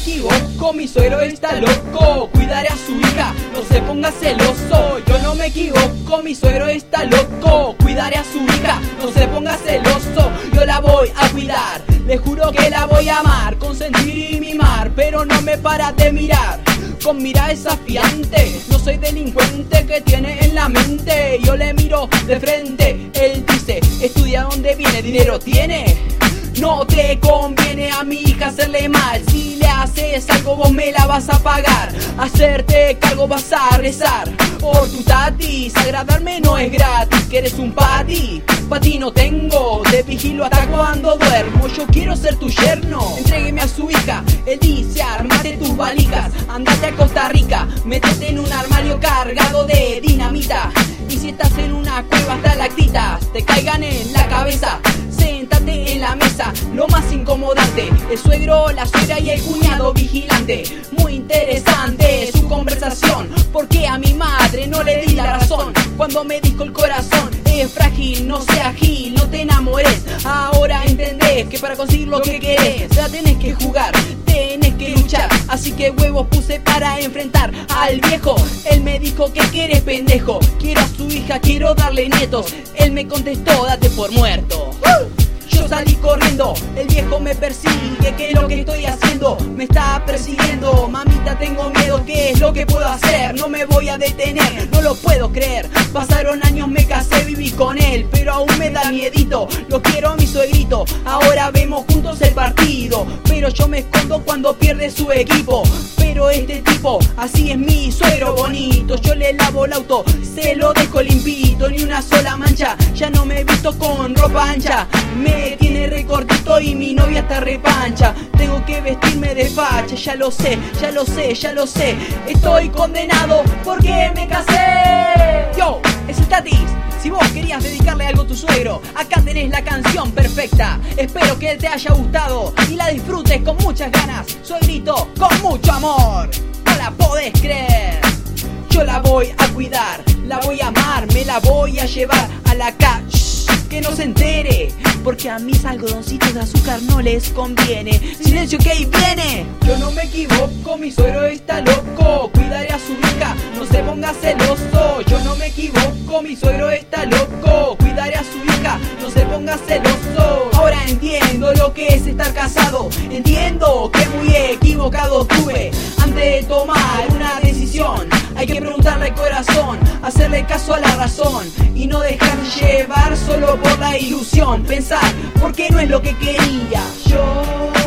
equivoco, mi suegro está loco. Cuidaré a su hija, no se ponga celoso. Yo no me equivoco, mi suegro está loco. Cuidaré a su hija, no se ponga celoso. Yo la voy a cuidar, le juro que la voy a amar, consentir y mimar, pero no me para de mirar con mirada desafiante. No soy delincuente que tiene en la mente. Yo le miro de frente, él dice: estudia donde viene, dinero tiene. No te conviene a mi hija hacerle mal. Si le haces algo vos me la vas a pagar. Hacerte cargo vas a rezar por tu tatis. Agradarme no es gratis, que eres un pati. Pati no tengo, te vigilo hasta cuando duermo. Yo quiero ser tu yerno. Entrégueme a su hija, él dice: armate tus valijas, andate a Costa Rica, métete en un armario cargado de dinamita. Y si estás en una cueva hasta lactitas te caigan en la cabeza. Séntate en la mesa, lo más incomodante: el suegro, la suegra y el cuñado vigilante. Muy interesante su conversación, porque a mi madre no le di la razón cuando me dijo el corazón es frágil. No seas gil, no te enamores. Ahora entendés que para conseguir lo que querés la tenés que jugar, tenés que luchar. Así que huevos puse para enfrentar al viejo. Él me dijo: ¿qué quieres, pendejo? Quiero a su hija, quiero darle nietos. Él me contestó: date por muerto. Yo salí corriendo, el viejo me persigue. ¿Qué es lo que estoy haciendo? Me está persiguiendo. Mamita, tengo miedo, ¿qué es lo que puedo hacer? No me voy a detener, no lo puedo creer. Pasaron años, me casé, viví con él, pero aún me da miedito. Lo quiero a mi suegrito, ahora vemos juntos el partido. Pero yo me escondo cuando pierde su equipo. Pero este tipo, así es mi suegro bonito. Yo le lavo el auto, se lo dejo limpito, ni una sola mancha. Ya no me he visto con ropa ancha. Me tiene recortito y mi novia está repancha. Tengo que vestirme de facha, ya lo sé, ya lo sé, ya lo sé. Estoy condenado porque me casé. Yo, es Tatis. Si vos querías dedicarle algo a tu suegro, acá tenés la canción perfecta. Espero que te haya gustado y la disfrutes con muchas ganas. Suegrito, con mucho amor. No la podés creer. Yo la voy a cuidar, la voy a amar, me la voy a llevar a la calle. Que no se entere, porque a mis algodoncitos de azúcar no les conviene. Silencio, que ahí viene. Yo no me equivoco, mi suegro está loco. Cuidaré a su hija, no se ponga celoso. Yo no me equivoco, mi suegro está loco. Cuidaré a su hija, no se ponga celoso. Ahora entiendo lo que es estar casado. Entiendo que muy equivocado tuve antes de tomar una decisión. Hay que preguntarle al corazón, hacerle caso a la razón y no dejar llevar solo por la ilusión. Pensar, ¿por qué no es lo que quería yo?